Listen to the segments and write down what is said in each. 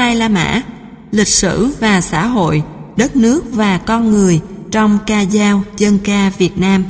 Dalai Lama, lịch sử và xã hội, đất nước và con người trong ca dao dân ca Việt Nam.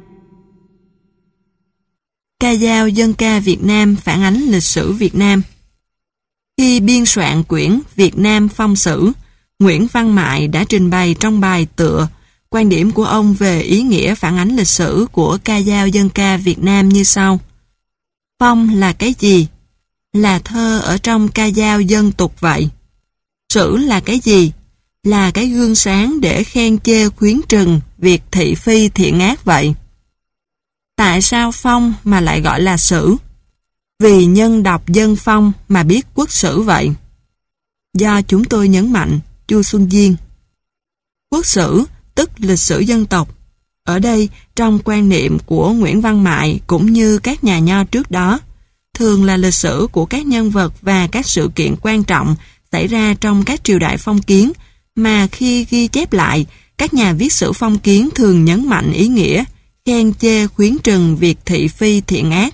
Ca dao dân ca Việt Nam phản ánh lịch sử Việt Nam. Khi biên soạn quyển Việt Nam Phong sử, Nguyễn Văn Mại đã trình bày trong bài tựa quan điểm của ông về ý nghĩa phản ánh lịch sử của ca dao dân ca Việt Nam như sau. Phong là cái gì? Là thơ ở trong ca dao dân tục vậy. Sử là cái gì? Là cái gương sáng để khen chê khuyến trừng việc thị phi thiện ác vậy. Tại sao phong mà lại gọi là sử? Vì nhân đọc dân phong mà biết quốc sử vậy. Do chúng tôi nhấn mạnh, Chu Xuân Diên. Quốc sử tức lịch sử dân tộc. Ở đây, trong quan niệm của Nguyễn Văn Mại cũng như các nhà nho trước đó, thường là lịch sử của các nhân vật và các sự kiện quan trọng xảy ra trong các triều đại phong kiến, mà khi ghi chép lại, các nhà viết sử phong kiến thường nhấn mạnh ý nghĩa khen chê khuyến trừng việc thị phi thiện ác.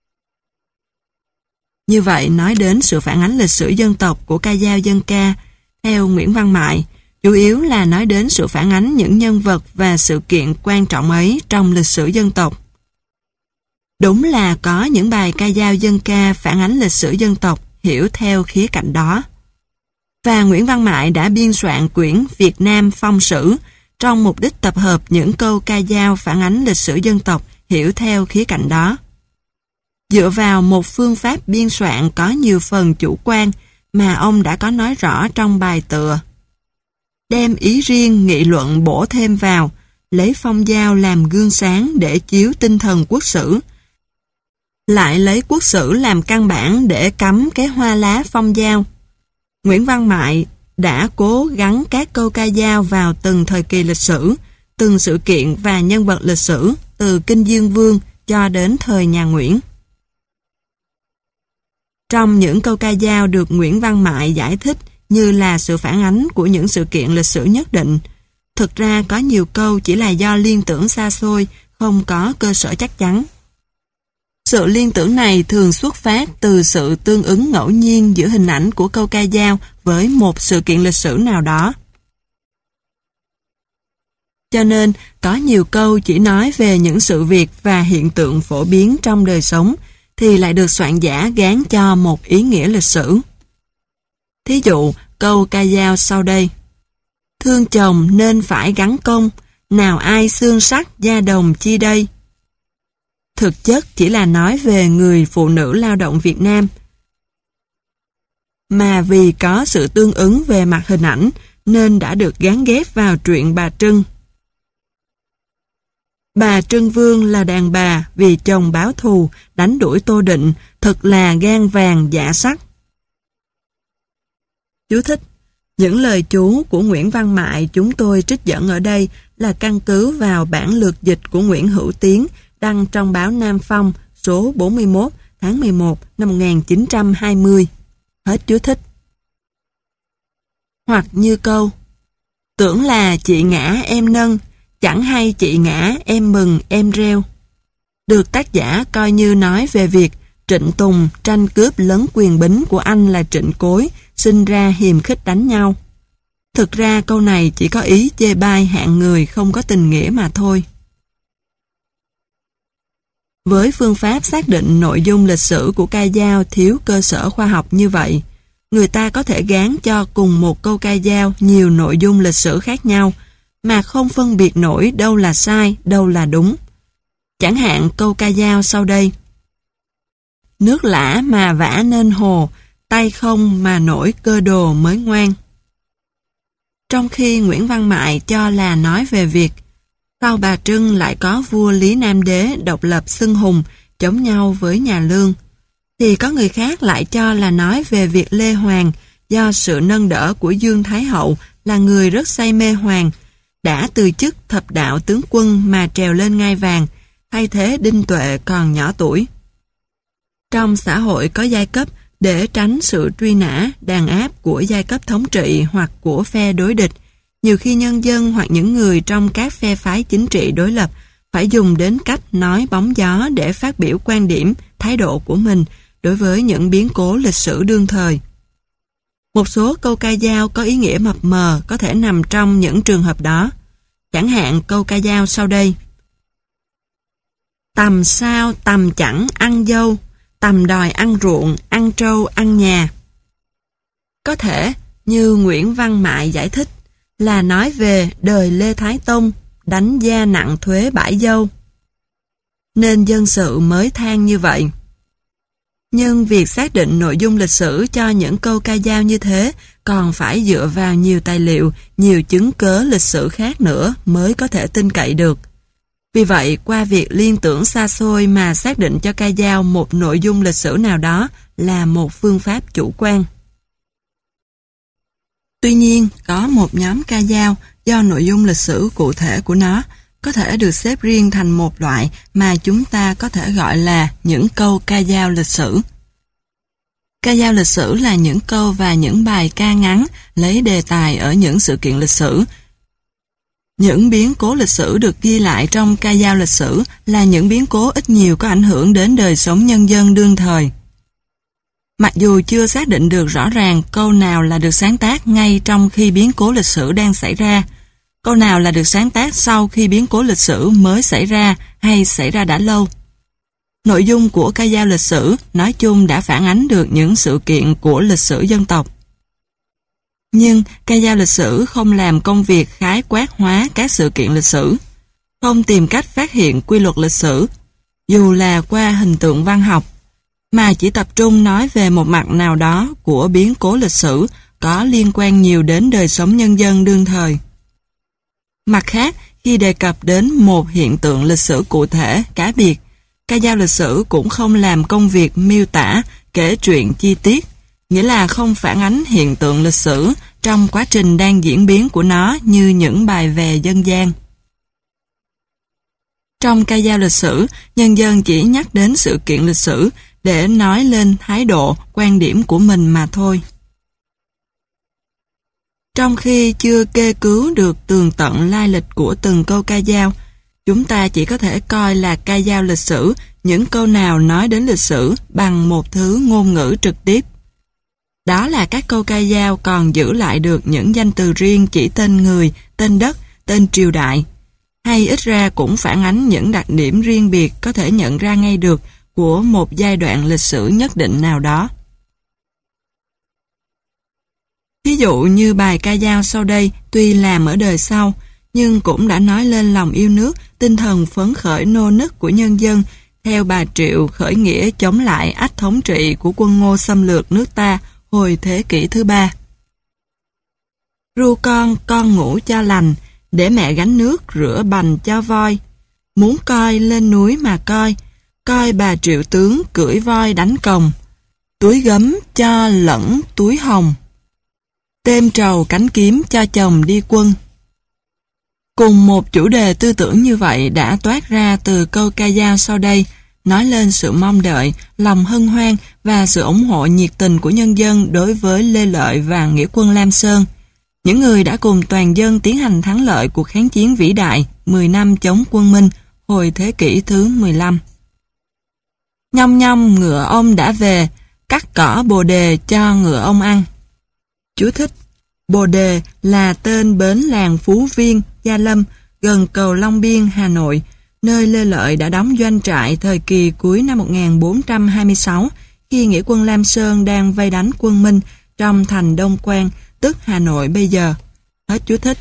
Như vậy, nói đến sự phản ánh lịch sử dân tộc của ca dao dân ca, theo Nguyễn Văn Mại, chủ yếu là nói đến sự phản ánh những nhân vật và sự kiện quan trọng ấy trong lịch sử dân tộc. Đúng là có những bài ca dao dân ca phản ánh lịch sử dân tộc hiểu theo khía cạnh đó. Và Nguyễn Văn Mại đã biên soạn quyển Việt Nam Phong sử trong mục đích tập hợp những câu ca dao phản ánh lịch sử dân tộc hiểu theo khía cạnh đó. Dựa vào một phương pháp biên soạn có nhiều phần chủ quan mà ông đã có nói rõ trong bài tựa. Đem ý riêng nghị luận bổ thêm vào, lấy phong dao làm gương sáng để chiếu tinh thần quốc sử. Lại lấy quốc sử làm căn bản để cắm cái hoa lá phong dao. Nguyễn Văn Mại đã cố gắng các câu ca dao vào từng thời kỳ lịch sử, từng sự kiện và nhân vật lịch sử, từ Kinh Dương Vương cho đến thời nhà Nguyễn. Trong những câu ca dao được Nguyễn Văn Mại giải thích như là sự phản ánh của những sự kiện lịch sử nhất định, thực ra có nhiều câu chỉ là do liên tưởng xa xôi, không có cơ sở chắc chắn. Sự liên tưởng này thường xuất phát từ sự tương ứng ngẫu nhiên giữa hình ảnh của câu ca dao với một sự kiện lịch sử nào đó. Cho nên, có nhiều câu chỉ nói về những sự việc và hiện tượng phổ biến trong đời sống, thì lại được soạn giả gán cho một ý nghĩa lịch sử. Thí dụ, câu ca dao sau đây. Thương chồng nên phải gắn công, nào ai xương sắc da đồng chi đây. Thực chất chỉ là nói về người phụ nữ lao động Việt Nam. Mà vì có sự tương ứng về mặt hình ảnh nên đã được gán ghép vào truyện Bà Trưng. Bà Trưng Vương là đàn bà vì chồng báo thù, đánh đuổi Tô Định, thật là gan vàng dạ sắt. Chú thích: những lời chú của Nguyễn Văn Mại chúng tôi trích dẫn ở đây là căn cứ vào bản lược dịch của Nguyễn Hữu Tiến đăng trong báo Nam Phong số 41 tháng 11 năm 1920. Hết chú thích. Hoặc như câu: tưởng là chị ngã em nâng, chẳng hay chị ngã em mừng em reo. Được tác giả coi như nói về việc Trịnh Tùng tranh cướp lấn quyền bính của anh là Trịnh Cối, sinh ra hiềm khích đánh nhau. Thực ra câu này chỉ có ý chê bai hạng người không có tình nghĩa mà thôi. Với phương pháp xác định nội dung lịch sử của ca dao thiếu cơ sở khoa học như vậy, người ta có thể gán cho cùng một câu ca dao nhiều nội dung lịch sử khác nhau, mà không phân biệt nổi đâu là sai, đâu là đúng. Chẳng hạn câu ca dao sau đây. Nước lã mà vả nên hồ, tay không mà nổi cơ đồ mới ngoan. Trong khi Nguyễn Văn Mại cho là nói về việc sau Bà Trưng lại có vua Lý Nam Đế độc lập xưng hùng chống nhau với nhà Lương, thì có người khác lại cho là nói về việc Lê Hoàng do sự nâng đỡ của Dương Thái Hậu là người rất say mê Hoàng, đã từ chức thập đạo tướng quân mà trèo lên ngai vàng, thay thế Đinh Tuệ còn nhỏ tuổi. Trong xã hội có giai cấp, để tránh sự truy nã, đàn áp của giai cấp thống trị hoặc của phe đối địch, nhiều khi nhân dân hoặc những người trong các phe phái chính trị đối lập phải dùng đến cách nói bóng gió để phát biểu quan điểm, thái độ của mình đối với những biến cố lịch sử đương thời. Một số câu ca dao có ý nghĩa mập mờ có thể nằm trong những trường hợp đó. Chẳng hạn câu ca dao sau đây. Tầm sao tầm chẳng ăn dâu, tầm đòi ăn ruộng, ăn trâu, ăn nhà. Có thể, như Nguyễn Văn Mại giải thích, là nói về đời Lê Thái Tông đánh gia nặng thuế bãi dâu. Nên dân sự mới than như vậy. Nhưng việc xác định nội dung lịch sử cho những câu ca dao như thế còn phải dựa vào nhiều tài liệu, nhiều chứng cớ lịch sử khác nữa mới có thể tin cậy được. Vì vậy, qua việc liên tưởng xa xôi mà xác định cho ca dao một nội dung lịch sử nào đó là một phương pháp chủ quan. Tuy nhiên, có một nhóm ca dao do nội dung lịch sử cụ thể của nó có thể được xếp riêng thành một loại mà chúng ta có thể gọi là những câu ca dao lịch sử. Ca dao lịch sử là những câu và những bài ca ngắn lấy đề tài ở những sự kiện lịch sử. Những biến cố lịch sử được ghi lại trong ca dao lịch sử là những biến cố ít nhiều có ảnh hưởng đến đời sống nhân dân đương thời. Mặc dù chưa xác định được rõ ràng câu nào là được sáng tác ngay trong khi biến cố lịch sử đang xảy ra, câu nào là được sáng tác sau khi biến cố lịch sử mới xảy ra hay xảy ra đã lâu. Nội dung của ca dao lịch sử nói chung đã phản ánh được những sự kiện của lịch sử dân tộc. Nhưng ca dao lịch sử không làm công việc khái quát hóa các sự kiện lịch sử, không tìm cách phát hiện quy luật lịch sử, dù là qua hình tượng văn học, mà chỉ tập trung nói về một mặt nào đó của biến cố lịch sử có liên quan nhiều đến đời sống nhân dân đương thời. Mặt khác, khi đề cập đến một hiện tượng lịch sử cụ thể, cá biệt, ca dao lịch sử cũng không làm công việc miêu tả, kể chuyện chi tiết, nghĩa là không phản ánh hiện tượng lịch sử trong quá trình đang diễn biến của nó như những bài về dân gian. Trong ca dao lịch sử, nhân dân chỉ nhắc đến sự kiện lịch sử để nói lên thái độ, quan điểm của mình mà thôi. Trong khi chưa kê cứu được tường tận lai lịch của từng câu ca dao, chúng ta chỉ có thể coi là ca dao lịch sử những câu nào nói đến lịch sử bằng một thứ ngôn ngữ trực tiếp. Đó là các câu ca dao còn giữ lại được những danh từ riêng chỉ tên người, tên đất, tên triều đại, hay ít ra cũng phản ánh những đặc điểm riêng biệt có thể nhận ra ngay được của một giai đoạn lịch sử nhất định nào đó. Ví dụ như bài ca dao sau đây tuy làm ở đời sau, nhưng cũng đã nói lên lòng yêu nước, tinh thần phấn khởi nô nức của nhân dân theo bà Triệu khởi nghĩa chống lại ách thống trị của quân Ngô xâm lược nước ta hồi thế kỷ thứ 3. Ru con ngủ cho lành, để mẹ gánh nước rửa bành cho voi. Muốn coi lên núi mà coi bà Triệu tướng cưỡi voi đánh cồng. Túi gấm cho lẫn túi hồng. Têm trầu cánh kiếm cho chồng đi quân. Cùng một chủ đề tư tưởng như vậy đã toát ra từ câu ca dao sau đây, nói lên sự mong đợi, lòng hân hoan và sự ủng hộ nhiệt tình của nhân dân đối với Lê Lợi và nghĩa quân Lam Sơn, những người đã cùng toàn dân tiến hành thắng lợi cuộc kháng chiến vĩ đại 10 năm chống quân Minh hồi thế kỷ thứ 15. Nhong nhong ngựa ông đã về, cắt cỏ bồ đề cho ngựa ông ăn. Chú thích: Bồ Đề là tên bến làng Phú Viên, Gia Lâm, gần cầu Long Biên, Hà Nội, nơi Lê Lợi đã đóng doanh trại thời kỳ cuối năm 1426 khi nghĩa quân Lam Sơn đang vây đánh quân Minh trong thành Đông Quan, tức Hà Nội bây giờ. Hết chú thích.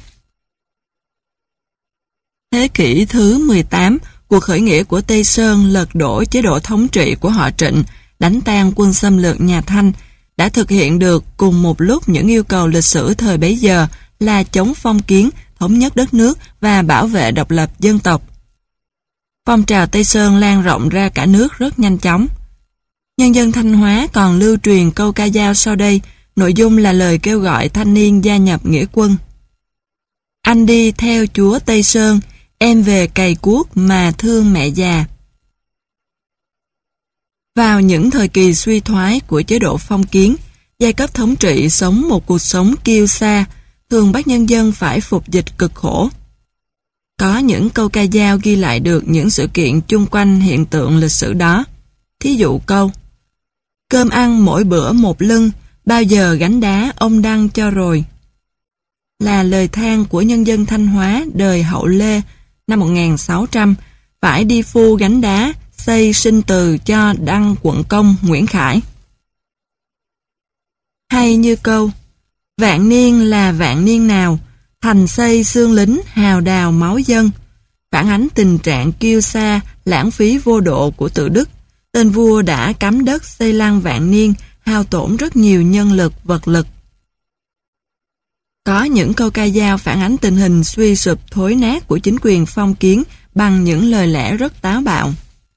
Thế kỷ thứ 18, cuộc khởi nghĩa của Tây Sơn lật đổ chế độ thống trị của họ Trịnh, đánh tan quân xâm lược nhà Thanh, đã thực hiện được cùng một lúc những yêu cầu lịch sử thời bấy giờ là chống phong kiến, thống nhất đất nước và bảo vệ độc lập dân tộc. Phong trào Tây Sơn lan rộng ra cả nước rất nhanh chóng. Nhân dân Thanh Hóa còn lưu truyền câu ca dao sau đây, nội dung là lời kêu gọi thanh niên gia nhập nghĩa quân. Anh đi theo chúa Tây Sơn, em về cày cuốc mà thương mẹ già. Vào những thời kỳ suy thoái của chế độ phong kiến, giai cấp thống trị sống một cuộc sống kiêu sa, thường bắt nhân dân phải phục dịch cực khổ. Có những câu ca dao ghi lại được những sự kiện chung quanh hiện tượng lịch sử đó. Thí dụ câu: Cơm ăn mỗi bữa một lưng, bao giờ gánh đá ông đăng cho rồi. Là lời than của nhân dân Thanh Hóa đời Hậu Lê năm 1600, phải đi phu gánh đá, xây sinh từ cho đăng quận công Nguyễn Khải. Hay như câu, vạn niên là vạn niên nào, thành xây xương lính hào đào máu dân, phản ánh tình trạng kiêu sa, lãng phí vô độ của tự Đức. Tên vua đã cắm đất xây lăng vạn niên, hao tổn rất nhiều nhân lực, vật lực. Có những câu ca dao phản ánh tình hình suy sụp thối nát của chính quyền phong kiến bằng những lời lẽ rất táo bạo.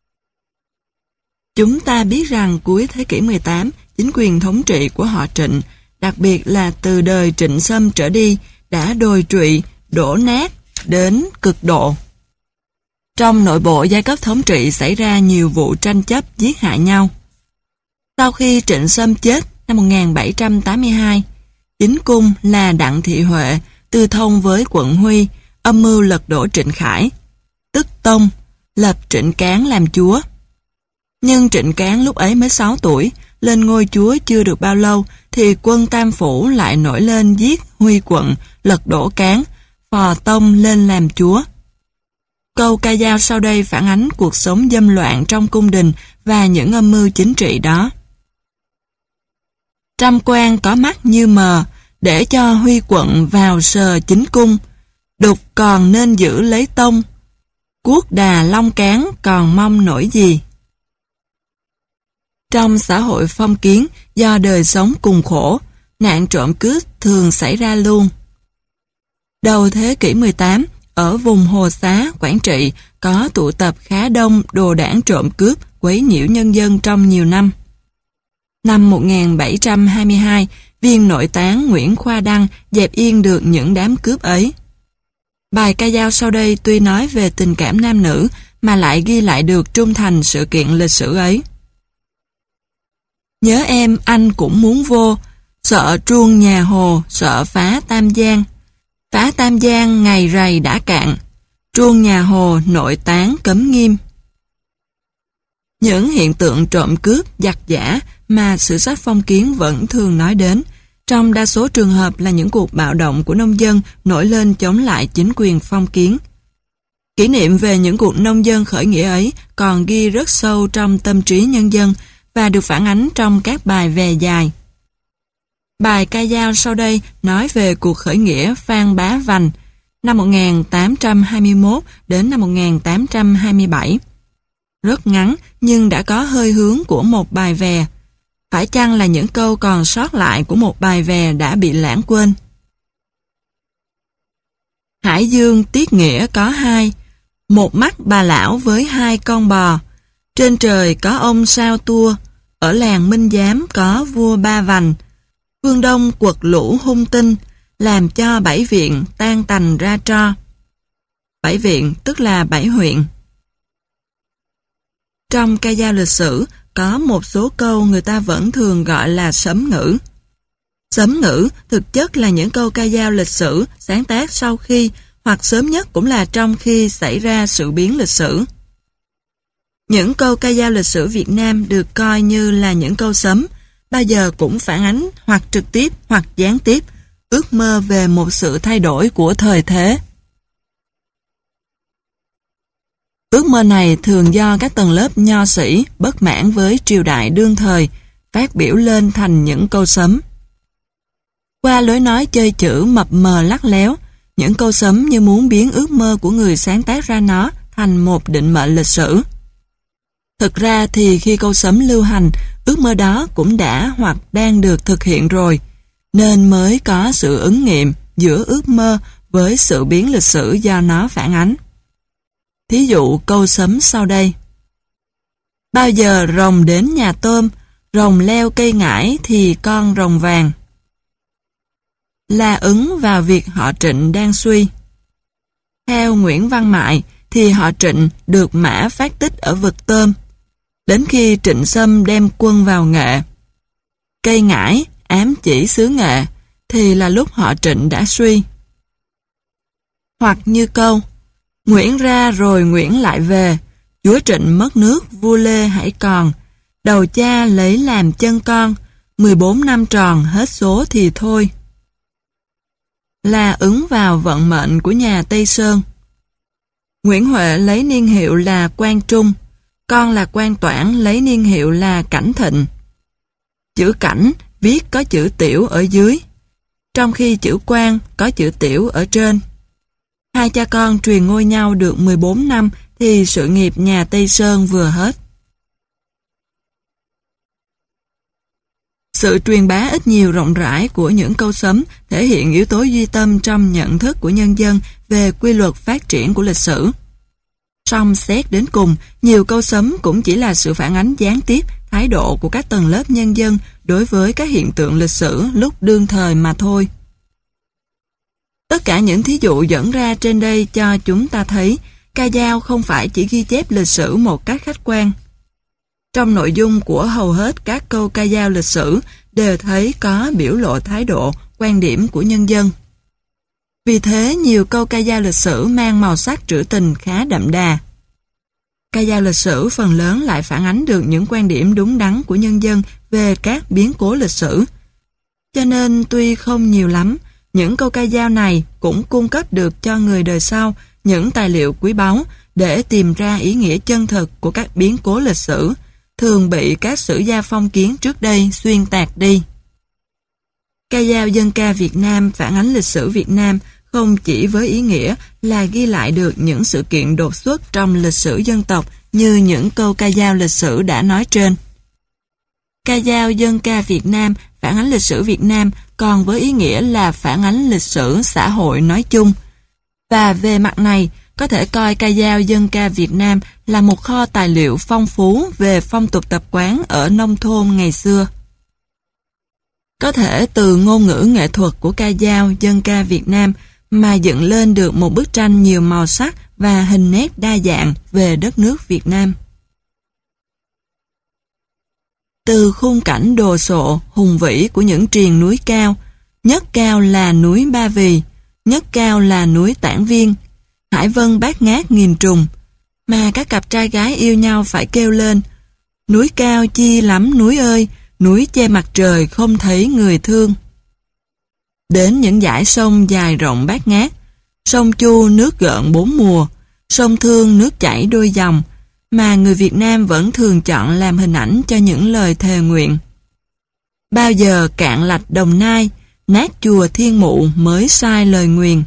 Chúng ta biết rằng cuối thế kỷ 18, chính quyền thống trị của họ Trịnh, đặc biệt là từ đời Trịnh Sâm trở đi, đã đồi trụy, đổ nát đến cực độ. Trong nội bộ giai cấp thống trị xảy ra nhiều vụ tranh chấp giết hại nhau. Sau khi Trịnh Sâm chết năm 1782, chính cung là Đặng Thị Huệ tư thông với quận Huy, âm mưu lật đổ Trịnh Khải, tức Tông, lập Trịnh Cán làm chúa. Nhưng Trịnh Cán lúc ấy mới 6 tuổi, lên ngôi chúa chưa được bao lâu, thì quân Tam Phủ lại nổi lên giết Huy quận, lật đổ Cán, phò Tông lên làm chúa. Câu ca dao sau đây phản ánh cuộc sống dâm loạn trong cung đình và những âm mưu chính trị đó. Trăm quan có mắt như mờ, để cho Huy quận vào sờ chính cung, đục còn nên giữ lấy Tông, cuốc đà long cán còn mong nổi gì. Trong xã hội phong kiến, do đời sống cùng khổ, nạn trộm cướp thường xảy ra luôn. Đầu thế kỷ 18, ở vùng Hồ Xá, Quảng Trị, có tụ tập khá đông đồ đảng trộm cướp, quấy nhiễu nhân dân trong nhiều năm. Năm 1722, viên nội tán Nguyễn Khoa Đăng dẹp yên được những đám cướp ấy. Bài ca dao sau đây tuy nói về tình cảm nam nữ, mà lại ghi lại được trung thành sự kiện lịch sử ấy. Nhớ em anh cũng muốn vô, sợ truông nhà Hồ, sợ phá Tam Giang. Phá Tam Giang ngày rày đã cạn, truông nhà Hồ nội tán cấm nghiêm. Những hiện tượng trộm cướp, giặc giả mà sử sách phong kiến vẫn thường nói đến, trong đa số trường hợp là những cuộc bạo động của nông dân nổi lên chống lại chính quyền phong kiến. Kỷ niệm về những cuộc nông dân khởi nghĩa ấy còn ghi rất sâu trong tâm trí nhân dân và được phản ánh trong các bài về dài. Bài ca dao sau đây nói về cuộc khởi nghĩa Phan Bá Vành năm 1821 đến năm 1827. Rất ngắn nhưng đã có hơi hướng của một bài về. Phải chăng là những câu còn sót lại của một bài về đã bị lãng quên? Hải Dương tiết nghĩa có hai, một mắt bà lão với hai con bò. Trên trời có ông sao tua, ở làng Minh Giám có vua Ba Vành. Phương Đông quật lũ hung tinh, làm cho 7 viện tan tành ra tro. 7 viện tức là 7 huyện. Trong ca dao lịch sử, có một số câu người ta vẫn thường gọi là sấm ngữ. Sấm ngữ thực chất là những câu ca dao lịch sử sáng tác sau khi hoặc sớm nhất cũng là trong khi xảy ra sự biến lịch sử. Những câu ca dao lịch sử Việt Nam được coi như là những câu sấm, bao giờ cũng phản ánh hoặc trực tiếp hoặc gián tiếp ước mơ về một sự thay đổi của thời thế. Ước mơ này thường do các tầng lớp nho sĩ bất mãn với triều đại đương thời phát biểu lên thành những câu sấm. Qua lối nói chơi chữ mập mờ lắt léo, những câu sấm như muốn biến ước mơ của người sáng tác ra nó thành một định mệnh lịch sử. Thực ra thì khi câu sấm lưu hành, ước mơ đó cũng đã hoặc đang được thực hiện rồi, nên mới có sự ứng nghiệm giữa ước mơ với sự biến lịch sử do nó phản ánh. Thí dụ câu sấm sau đây. Bao giờ rồng đến nhà tôm, rồng leo cây ngải thì con rồng vàng. Là ứng vào việc họ Trịnh đang suy. Theo Nguyễn Văn Mại thì họ Trịnh được mã phát tích ở vực tôm. Đến khi Trịnh Sâm đem quân vào Nghệ, cây ngải ám chỉ xứ Nghệ thì là lúc họ Trịnh đã suy. Hoặc như câu Nguyễn ra rồi Nguyễn lại về, chúa Trịnh mất nước vua Lê hãy còn, đầu cha lấy làm chân con, 14 năm tròn hết số thì thôi. Là ứng vào vận mệnh của nhà Tây Sơn. Nguyễn Huệ lấy niên hiệu là Quang Trung, con là Quang Toản lấy niên hiệu là Cảnh Thịnh. Chữ Cảnh viết có chữ tiểu ở dưới, trong khi chữ Quang có chữ tiểu ở trên. Hai cha con truyền ngôi nhau được 14 năm thì sự nghiệp nhà Tây Sơn vừa hết. Sự truyền bá ít nhiều rộng rãi của những câu sấm thể hiện yếu tố duy tâm trong nhận thức của nhân dân về quy luật phát triển của lịch sử. Song xét đến cùng, nhiều câu sấm cũng chỉ là sự phản ánh gián tiếp thái độ của các tầng lớp nhân dân đối với các hiện tượng lịch sử lúc đương thời mà thôi. Tất cả những thí dụ dẫn ra trên đây cho chúng ta thấy ca dao không phải chỉ ghi chép lịch sử một cách khách quan. Trong nội dung của hầu hết các câu ca dao lịch sử đều thấy có biểu lộ thái độ, quan điểm của nhân dân. Vì thế, nhiều câu ca dao lịch sử mang màu sắc trữ tình khá đậm đà. Ca dao lịch sử phần lớn lại phản ánh được những quan điểm đúng đắn của nhân dân về các biến cố lịch sử. Cho nên tuy không nhiều lắm, những câu ca dao này cũng cung cấp được cho người đời sau những tài liệu quý báu để tìm ra ý nghĩa chân thực của các biến cố lịch sử, thường bị các sử gia phong kiến trước đây xuyên tạc đi. Ca dao dân ca Việt Nam phản ánh lịch sử Việt Nam không chỉ với ý nghĩa là ghi lại được những sự kiện đột xuất trong lịch sử dân tộc như những câu ca dao lịch sử đã nói trên. Ca dao dân ca Việt Nam phản ánh lịch sử Việt Nam còn với ý nghĩa là phản ánh lịch sử xã hội nói chung. Và về mặt này, có thể coi ca dao dân ca Việt Nam là một kho tài liệu phong phú về phong tục tập quán ở nông thôn ngày xưa. Có thể từ ngôn ngữ nghệ thuật của ca dao dân ca Việt Nam mà dựng lên được một bức tranh nhiều màu sắc và hình nét đa dạng về đất nước Việt Nam. Từ khung cảnh đồ sộ, hùng vĩ của những triền núi cao, nhất cao là núi Ba Vì, nhất cao là núi Tản Viên, hải vân bát ngát nghìn trùng, mà các cặp trai gái yêu nhau phải kêu lên: núi cao chi lắm núi ơi, núi che mặt trời không thấy người thương. Đến những dải sông dài rộng bát ngát, sông Chu nước gợn bốn mùa, sông Thương nước chảy đôi dòng, mà người Việt Nam vẫn thường chọn làm hình ảnh cho những lời thề nguyện. Bao giờ cạn lạch Đồng Nai, nát chùa Thiên Mụ mới sai lời nguyền.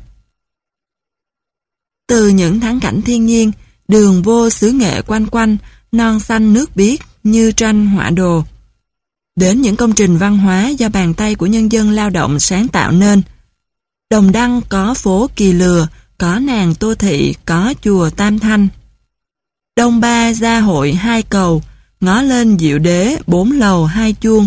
Từ những thắng cảnh thiên nhiên, đường vô xứ nghệ quanh quanh, non xanh nước biếc như tranh họa đồ, đến những công trình văn hóa do bàn tay của nhân dân lao động sáng tạo nên. Đồng Đăng có phố Kỳ Lừa, có nàng Tô Thị, có chùa Tam Thanh. Đông Ba gia hội hai cầu, ngó lên Diệu Đế 4 lầu 2 chuông.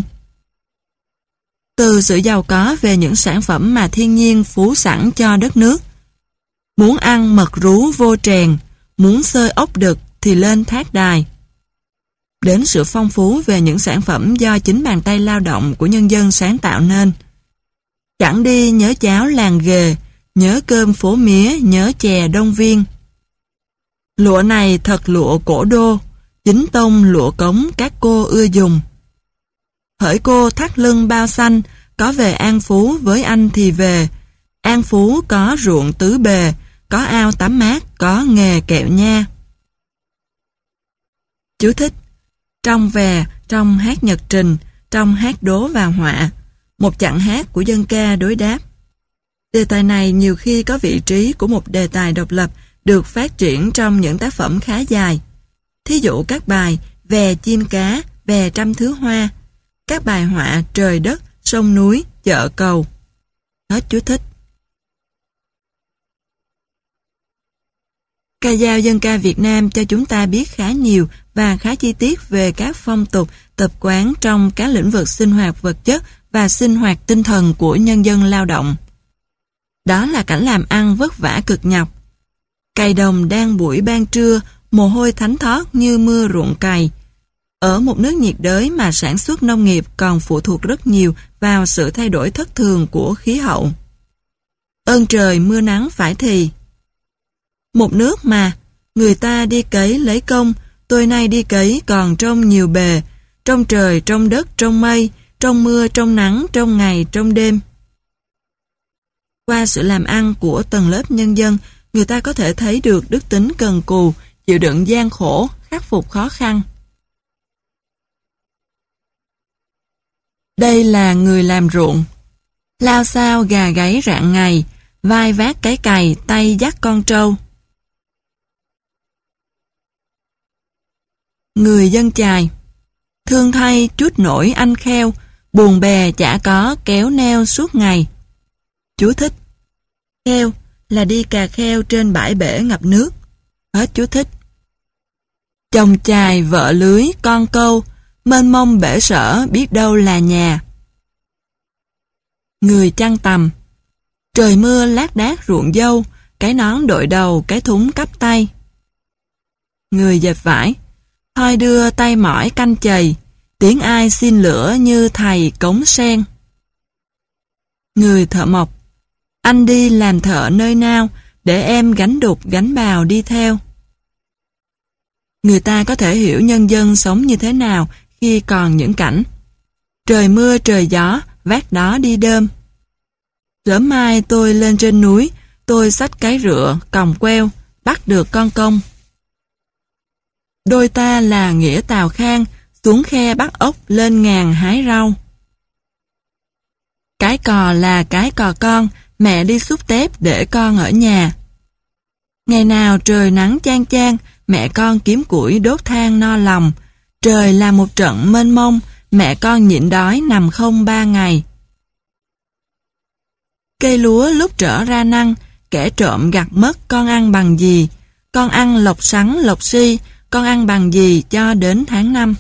Từ sự giàu có về những sản phẩm mà thiên nhiên phú sẵn cho đất nước. Muốn ăn mật rú vô trèn, muốn xơi ốc đực thì lên Thác Đài. Đến sự phong phú về những sản phẩm do chính bàn tay lao động của nhân dân sáng tạo nên. Chẳng đi nhớ cháo làng Ghề, nhớ cơm phố Mía, nhớ chè Đông Viên. Lụa này thật lụa cổ đô, chính tông lụa cống các cô ưa dùng. Hỡi cô thắt lưng bao xanh, có về An Phú với anh thì về. An Phú có ruộng tứ bề, có ao tắm mát, có nghề kẹo nha. Chú thích: trong Về, trong hát nhật trình, trong hát đố và họa, một chặng hát của dân ca đối đáp. Đề tài này nhiều khi có vị trí của một đề tài độc lập, được phát triển trong những tác phẩm khá dài. Thí dụ các bài Về chim cá, Về trăm thứ hoa, các bài họa Trời đất, Sông núi, Chợ cầu. Hết chú thích. Ca dao dân ca Việt Nam cho chúng ta biết khá nhiều và khá chi tiết về các phong tục, tập quán trong các lĩnh vực sinh hoạt vật chất và sinh hoạt tinh thần của nhân dân lao động. Đó là cảnh làm ăn vất vả cực nhọc. Cày đồng đang buổi ban trưa, mồ hôi thánh thót như mưa ruộng cày. Ở một nước nhiệt đới mà sản xuất nông nghiệp còn phụ thuộc rất nhiều vào sự thay đổi thất thường của khí hậu. Ơn trời mưa nắng phải thì. Một nước mà, người ta đi cấy lấy công, tôi nay đi cấy còn trong nhiều bề, trong trời, trong đất, trong mây, trong mưa, trong nắng, trong ngày, trong đêm. Qua sự làm ăn của tầng lớp nhân dân, người ta có thể thấy được đức tính cần cù, chịu đựng gian khổ, khắc phục khó khăn. Đây là người làm ruộng. Lao xao gà gáy rạng ngày, vai vác cái cày, tay dắt con trâu. Người dân chài. Thương thay chút nổi anh kheo, buồn bè chả có kéo neo suốt ngày. Chú thích. Kheo là đi cà kheo trên bãi bể ngập nước. Hết chú thích. Chồng chài, vợ lưới, con câu, mênh mông bể sở biết đâu là nhà. Người chăn tằm. Trời mưa lác đác ruộng dâu, cái nón đội đầu, cái thúng cắp tay. Người dệt vải. Thôi đưa tay mỏi canh chày, tiếng ai xin lửa như thầy cống sen. Người thợ mộc. Anh đi làm thợ nơi nào, để em gánh đục gánh bào đi theo. Người ta có thể hiểu nhân dân sống như thế nào khi còn những cảnh trời mưa trời gió, vác đó đi đơm. Sớm mai tôi lên trên núi, tôi xách cái rựa, còng queo, bắt được con công. Đôi ta là nghĩa Tào Khang, xuống khe bắt ốc lên ngàn hái rau. Cái cò là cái cò con, mẹ đi xúc tép để con ở nhà. Ngày nào trời nắng chang chang, mẹ con kiếm củi đốt than no lòng. Trời là một trận mênh mông, mẹ con nhịn đói nằm không 3 ngày. Cây lúa lúc trở ra năng, kẻ trộm gặt mất con ăn bằng gì? Con ăn lộc sắn lộc si, con ăn bằng gì cho đến tháng 5.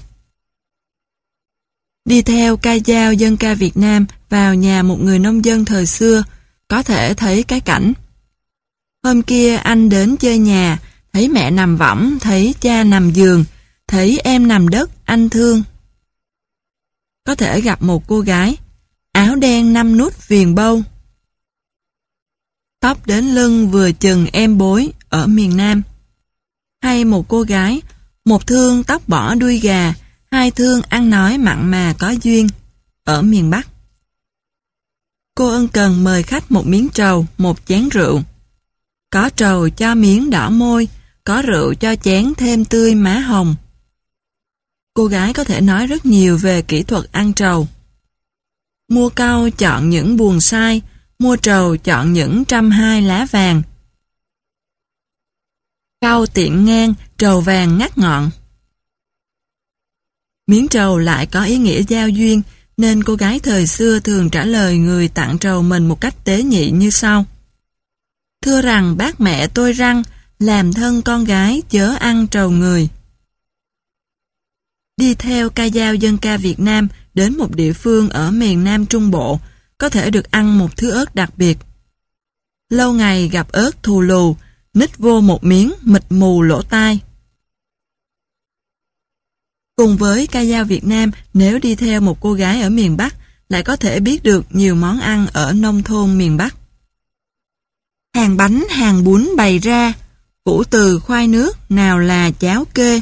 Đi theo ca dao dân ca Việt Nam vào nhà một người nông dân thời xưa, có thể thấy cái cảnh. Hôm kia anh đến chơi nhà, thấy mẹ nằm võng, thấy cha nằm giường, thấy em nằm đất, anh thương. Có thể gặp một cô gái, áo đen 5 nút viền bâu, tóc đến lưng vừa chừng em bối ở miền Nam. Hay một cô gái, một thương tóc bỏ đuôi gà, hai thương ăn nói mặn mà có duyên, ở miền Bắc. Cô ân cần mời khách một miếng trầu, một chén rượu. Có trầu cho miếng đỏ môi, có rượu cho chén thêm tươi má hồng. Cô gái có thể nói rất nhiều về kỹ thuật ăn trầu. Mua cau chọn những buồng sai, mua trầu chọn những 120 lá vàng. Cau tiện ngang, trầu vàng ngắt ngọn. Miếng trầu lại có ý nghĩa giao duyên, nên cô gái thời xưa thường trả lời người tặng trầu mình một cách tế nhị như sau. Thưa rằng bác mẹ tôi răng, làm thân con gái chớ ăn trầu người. Đi theo ca dao dân ca Việt Nam đến một địa phương ở miền Nam Trung Bộ, có thể được ăn một thứ ớt đặc biệt. Lâu ngày gặp ớt thù lù, nít vô một miếng mịt mù lỗ tai. Cùng với ca dao Việt Nam, nếu đi theo một cô gái ở miền Bắc, lại có thể biết được nhiều món ăn ở nông thôn miền Bắc. Hàng bánh, hàng bún bày ra, củ từ khoai nước, nào là cháo kê.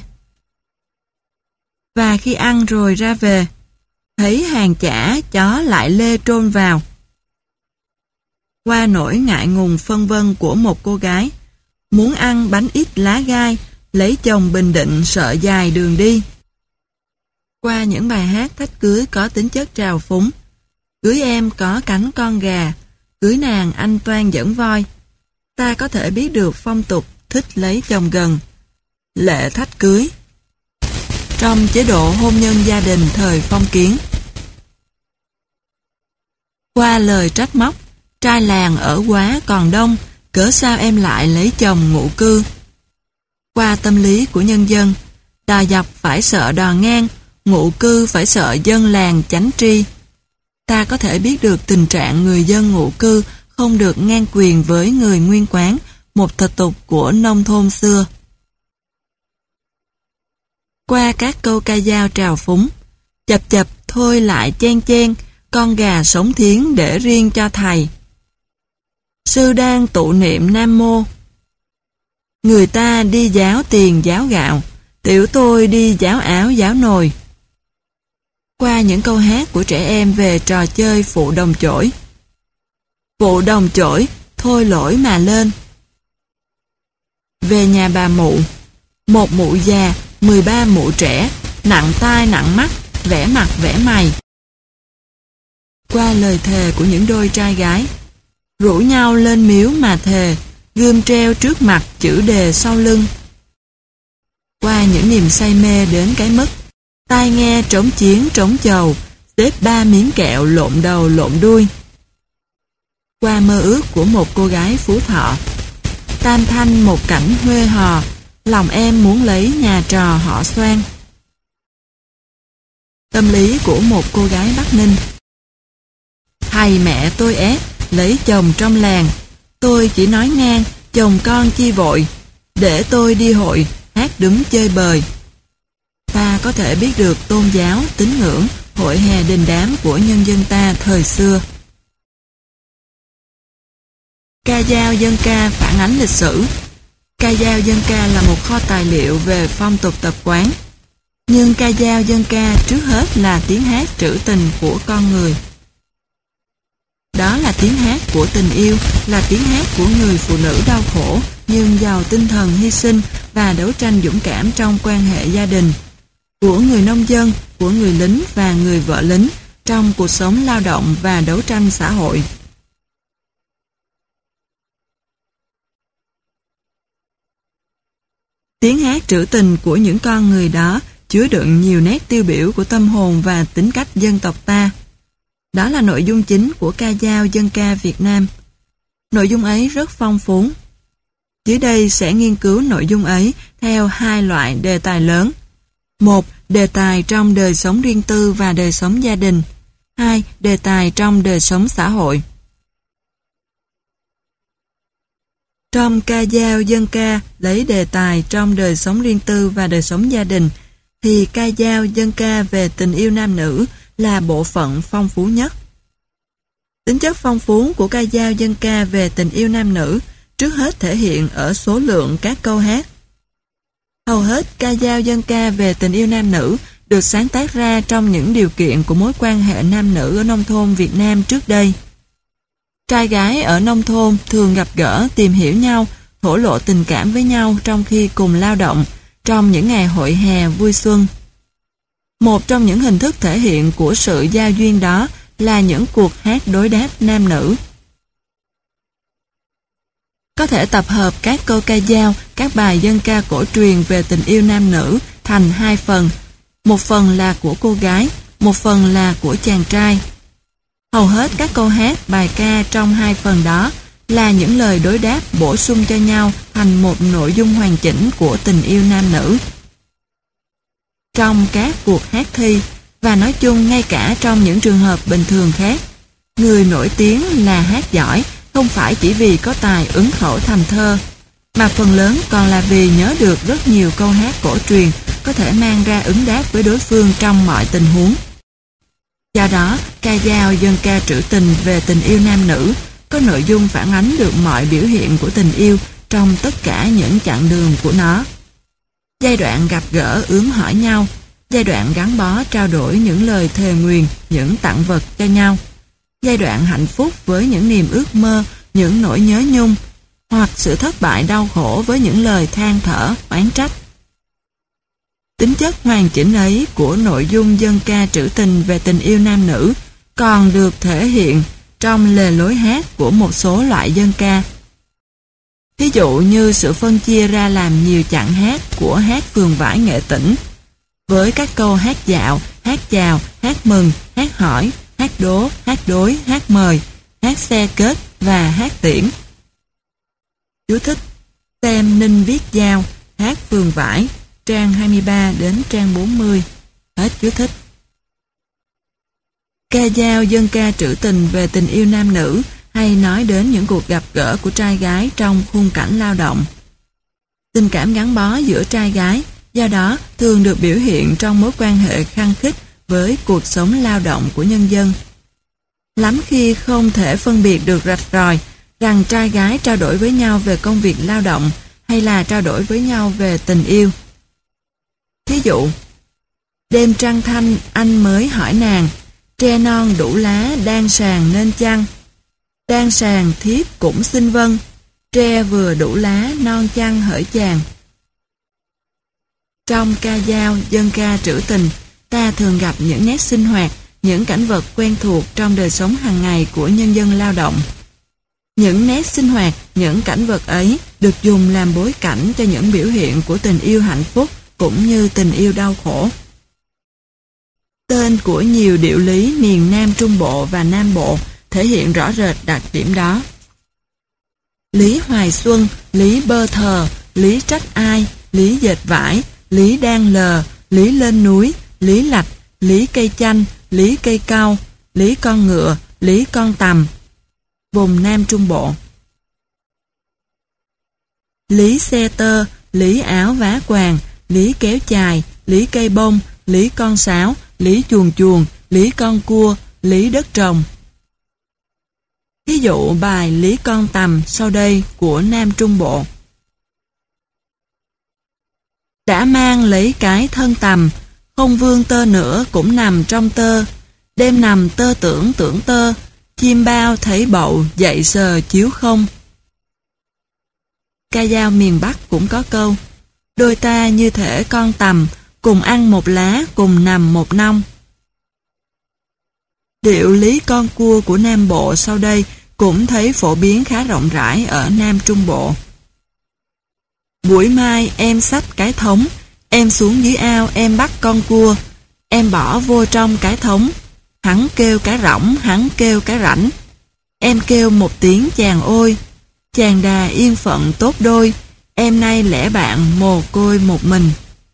Và khi ăn rồi ra về, thấy hàng chả, chó lại lê trôn vào. Qua nỗi ngại ngùng phân vân của một cô gái, muốn ăn bánh ít lá gai, lấy chồng Bình Định sợ dài đường đi. Qua những bài hát thách cưới có tính chất trào phúng, cưới em có cánh con gà, cưới nàng anh toan dẫn voi, ta có thể biết được phong tục thích lấy chồng gần, lệ thách cưới, trong chế độ hôn nhân gia đình thời phong kiến. Qua lời trách móc, trai làng ở quá còn đông, cớ sao em lại lấy chồng ngụ cư. Qua tâm lý của nhân dân, đò dọc phải sợ đò ngang, ngụ cư phải sợ dân làng chánh tri. Ta có thể biết được tình trạng người dân ngụ cư không được ngang quyền với người nguyên quán, một tập tục của nông thôn xưa. Qua các câu ca dao trào phúng, chập chập thôi lại chen chen, con gà sống thiến để riêng cho thầy. Sư đang tụ niệm Nam Mô. Người ta đi giáo tiền giáo gạo, tiểu tôi đi giáo áo giáo nồi. qua những câu hát của trẻ em về trò chơi phụ đồng chổi. Phụ đồng chổi, thôi lỗi mà lên. Về nhà bà mụ, một mụ già, 13 mụ trẻ, nặng tai nặng mắt, vẽ mặt vẽ mày. Qua lời thề của những đôi trai gái, rủ nhau lên miếu mà thề, gươm treo trước mặt, chữ đề sau lưng. Qua những niềm say mê đến cái mức, tai nghe trống chiến trống chầu, xếp 3 miếng kẹo lộn đầu lộn đuôi. Qua mơ ước của một cô gái Phú Thọ, tam thanh một cảnh huê hò, lòng em muốn lấy nhà trò họ Xoan. Tâm lý của một cô gái Bắc Ninh. Thầy mẹ tôi ép lấy chồng trong làng, tôi chỉ nói ngang, chồng con chi vội, để tôi đi hội, hát đứng chơi bời. Ta có thể biết được tôn giáo, tín ngưỡng, hội hè đình đám của nhân dân ta thời xưa. Ca dao dân ca phản ánh lịch sử. Ca dao dân ca là một kho tài liệu về phong tục tập quán. Nhưng ca dao dân ca trước hết là tiếng hát trữ tình của con người. Đó là tiếng hát của tình yêu, là tiếng hát của người phụ nữ đau khổ nhưng giàu tinh thần hy sinh và đấu tranh dũng cảm trong quan hệ gia đình, của người nông dân, của người lính và người vợ lính trong cuộc sống lao động và đấu tranh xã hội. Tiếng hát trữ tình của những con người đó chứa đựng nhiều nét tiêu biểu của tâm hồn và tính cách dân tộc ta. Đó là nội dung chính của ca dao dân ca Việt Nam. Nội dung ấy rất phong phú. Dưới đây sẽ nghiên cứu nội dung ấy theo hai loại đề tài lớn. Một, đề tài trong đời sống riêng tư và đời sống gia đình. Hai, đề tài trong đời sống xã hội. Trong ca dao dân ca lấy đề tài trong đời sống riêng tư và đời sống gia đình, thì ca dao dân ca về tình yêu nam nữ là bộ phận phong phú nhất. Tính chất phong phú của ca dao dân ca về tình yêu nam nữ trước hết thể hiện ở số lượng các câu hát. Hầu hết ca dao dân ca về tình yêu nam nữ được sáng tác ra trong những điều kiện của mối quan hệ nam nữ ở nông thôn Việt Nam trước đây. Trai gái ở nông thôn thường gặp gỡ, tìm hiểu nhau, thổ lộ tình cảm với nhau trong khi cùng lao động, trong những ngày hội hè vui xuân. Một trong những hình thức thể hiện của sự giao duyên đó là những cuộc hát đối đáp nam nữ. Có thể tập hợp các câu ca dao, các bài dân ca cổ truyền về tình yêu nam nữ thành hai phần. Một phần là của cô gái, một phần là của chàng trai. Hầu hết các câu hát, bài ca trong hai phần đó là những lời đối đáp bổ sung cho nhau thành một nội dung hoàn chỉnh của tình yêu nam nữ. Trong các cuộc hát thi, và nói chung ngay cả trong những trường hợp bình thường khác, người nổi tiếng là hát giỏi không phải chỉ vì có tài ứng khẩu thành thơ, mà phần lớn còn là vì nhớ được rất nhiều câu hát cổ truyền có thể mang ra ứng đáp với đối phương trong mọi tình huống. Do đó, ca dao dân ca trữ tình về tình yêu nam nữ có nội dung phản ánh được mọi biểu hiện của tình yêu trong tất cả những chặng đường của nó. Giai đoạn gặp gỡ ướm hỏi nhau, giai đoạn gắn bó trao đổi những lời thề nguyền, những tặng vật cho nhau, giai đoạn hạnh phúc với những niềm ước mơ, những nỗi nhớ nhung, hoặc sự thất bại đau khổ với những lời than thở, oán trách. Tính chất hoàn chỉnh ấy của nội dung dân ca trữ tình về tình yêu nam nữ còn được thể hiện trong lề lối hát của một số loại dân ca. Ví dụ như sự phân chia ra làm nhiều chặng hát của hát phường vải nghệ tĩnh, với các câu hát dạo, hát chào, hát mừng, hát hỏi, hát đố, hát đối, hát mời, hát xe kết và hát tiễn. Chú thích: xem Ninh Viết Giao, hát phường vải, trang 23 đến trang 40. Hết chú thích. Ca dao dân ca trữ tình về tình yêu nam nữ hay nói đến những cuộc gặp gỡ của trai gái trong khung cảnh lao động. Tình cảm gắn bó giữa trai gái, do đó thường được biểu hiện trong mối quan hệ khăng khít với cuộc sống lao động của nhân dân. Lắm khi không thể phân biệt được rạch ròi rằng trai gái trao đổi với nhau về công việc lao động hay là trao đổi với nhau về tình yêu. Thí dụ, Đêm trăng thanh anh mới hỏi nàng, tre non đủ lá đang sàng nên chăng? Đang sàng thiếp cũng xin vâng, tre vừa đủ lá non chăng hỡi chàng. Trong ca dao, dân ca trữ tình, ta thường gặp những nét sinh hoạt, những cảnh vật quen thuộc trong đời sống hàng ngày của nhân dân lao động. Những nét sinh hoạt, những cảnh vật ấy được dùng làm bối cảnh cho những biểu hiện của tình yêu hạnh phúc cũng như tình yêu đau khổ. Tên của nhiều điệu lý miền Nam Trung Bộ và Nam Bộ thể hiện rõ rệt đặc điểm đó. Lý hoài xuân, lý bơ thờ, lý trách ai, lý dệt vải, lý đan lờ, lý lên núi, lý lạch, lý cây chanh, lý cây cau, lý con ngựa, lý con tằm. Vùng Nam Trung Bộ. Lý xe tơ, lý áo vá quàng, lý kéo chài, lý cây bông, lý con sáo, lý chuồn chuồn, lý con cua, lý đất trồng. Thí dụ bài Lý con tằm sau đây của Nam Trung Bộ. Đã mang lấy cái thân tằm, không vương tơ nữa cũng nằm trong tơ. Đêm nằm tơ tưởng tưởng tơ, chim bao thấy bậu dậy sờ chiếu không. Ca dao miền Bắc cũng có câu, đôi ta như thể con tằm, cùng ăn một lá, cùng nằm một nông. Điệu lý con cua của Nam Bộ sau đây cũng thấy phổ biến khá rộng rãi ở Nam Trung Bộ. Buổi mai em xách cái thống, em xuống dưới ao em bắt con cua, em bỏ vô trong cái thống, hắn kêu cái rỗng, hắn kêu cái rảnh. Em kêu một tiếng chàng ôi, chàng đà yên phận tốt đôi, em nay lẻ bạn mồ côi một mình.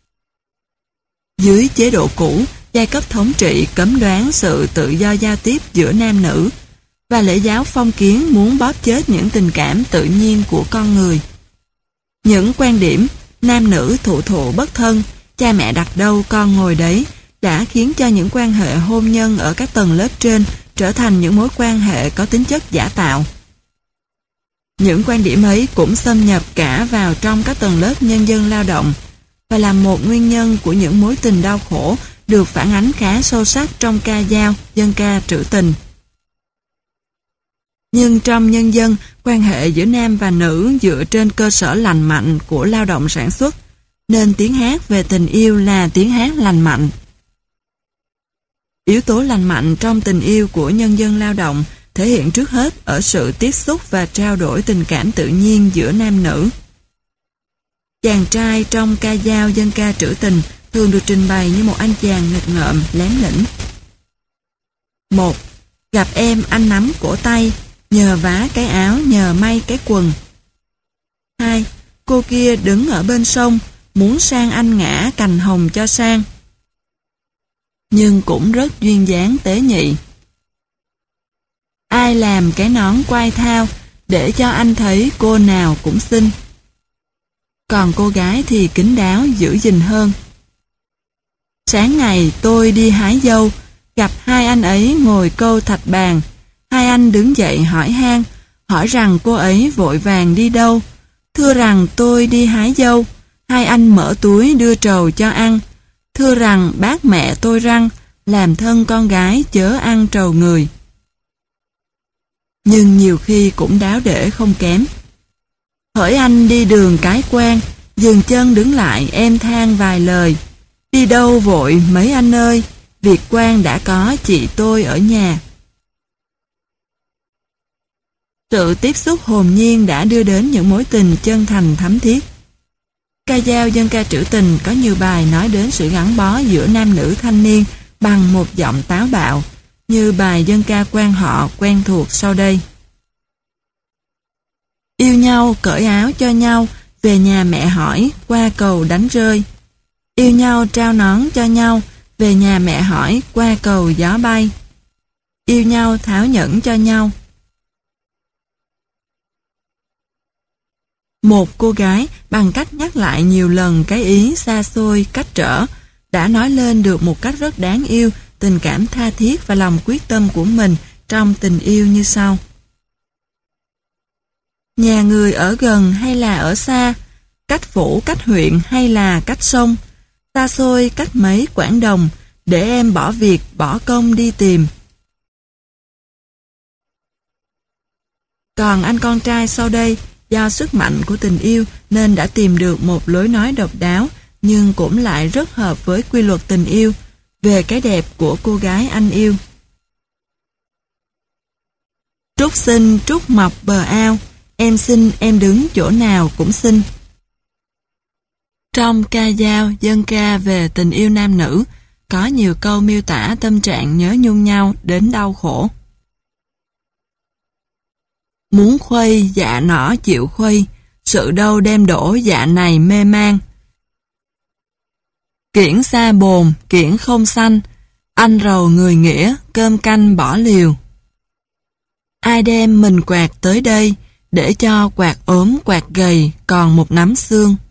Dưới chế độ cũ, giai cấp thống trị cấm đoán sự tự do giao tiếp giữa nam nữ, và lễ giáo phong kiến muốn bóp chết những tình cảm tự nhiên của con người. Những quan điểm nam nữ thụ thụ bất thân, cha mẹ đặt đâu con ngồi đấy, đã khiến cho những quan hệ hôn nhân ở các tầng lớp trên trở thành những mối quan hệ có tính chất giả tạo. Những quan điểm ấy cũng xâm nhập cả vào trong các tầng lớp nhân dân lao động, và là một nguyên nhân của những mối tình đau khổ được phản ánh khá sâu sắc trong ca dao, dân ca trữ tình. Nhưng trong nhân dân, quan hệ giữa nam và nữ dựa trên cơ sở lành mạnh của lao động sản xuất, nên tiếng hát về tình yêu là tiếng hát lành mạnh. Yếu tố lành mạnh trong tình yêu của nhân dân lao động thể hiện trước hết ở sự tiếp xúc và trao đổi tình cảm tự nhiên giữa nam nữ. Chàng trai trong ca dao dân ca trữ tình thường được trình bày như một anh chàng nghịch ngợm, lém lĩnh. 1. Gặp em anh nắm cổ tay, nhờ vá cái áo, nhờ may cái quần. 2. Cô kia đứng ở bên sông, muốn sang anh ngã cành hồng cho sang. Nhưng cũng rất duyên dáng tế nhị. Ai làm cái nón quai thao, để cho anh thấy cô nào cũng xinh. Còn cô gái thì kín đáo giữ gìn hơn. Sáng ngày tôi đi hái dâu, gặp hai anh ấy ngồi câu thạch bàn. Hai anh đứng dậy hỏi han, hỏi rằng cô ấy vội vàng đi đâu. Thưa rằng tôi đi hái dâu. Hai anh mở túi đưa trầu cho ăn. Thưa rằng bác mẹ tôi răng, làm thân con gái chớ ăn trầu người. Nhưng nhiều khi cũng đáo để không kém. Hỡi anh đi đường cái quan, dừng chân đứng lại em than vài lời. Đi đâu vội mấy anh ơi, việc quan đã có chị tôi ở nhà. Sự tiếp xúc hồn nhiên đã đưa đến những mối tình chân thành thắm thiết. Ca dao dân ca trữ tình có nhiều bài nói đến sự gắn bó giữa nam nữ thanh niên bằng một giọng táo bạo, như bài dân ca quan họ quen thuộc sau đây. Yêu nhau cởi áo cho nhau, về nhà mẹ hỏi, qua cầu đánh rơi. Yêu nhau trao nón cho nhau, về nhà mẹ hỏi, qua cầu gió bay. Yêu nhau tháo nhẫn cho nhau. Một cô gái bằng cách nhắc lại nhiều lần cái ý xa xôi, cách trở, đã nói lên được một cách rất đáng yêu tình cảm tha thiết và lòng quyết tâm của mình trong tình yêu như sau. Nhà người ở gần hay là ở xa, cách phủ cách huyện hay là cách sông, xa xôi cách mấy quãng đồng, để em bỏ việc, bỏ công đi tìm. Còn anh con trai sau đây, do sức mạnh của tình yêu nên đã tìm được một lối nói độc đáo, nhưng cũng lại rất hợp với quy luật tình yêu, về cái đẹp của cô gái anh yêu. Trúc xinh trúc mọc bờ ao, em xin em đứng chỗ nào cũng xinh. Trong ca dao dân ca về tình yêu nam nữ, có nhiều câu miêu tả tâm trạng nhớ nhung nhau đến đau khổ. Muốn khuây dạ nỏ chịu khuây, sự đâu đem đổ dạ này mê man. Kiển xa bồn, kiển không xanh, anh rầu người nghĩa, cơm canh bỏ liều. Ai đem mình quạt tới đây, để cho quạt ốm quạt gầy còn một nắm xương.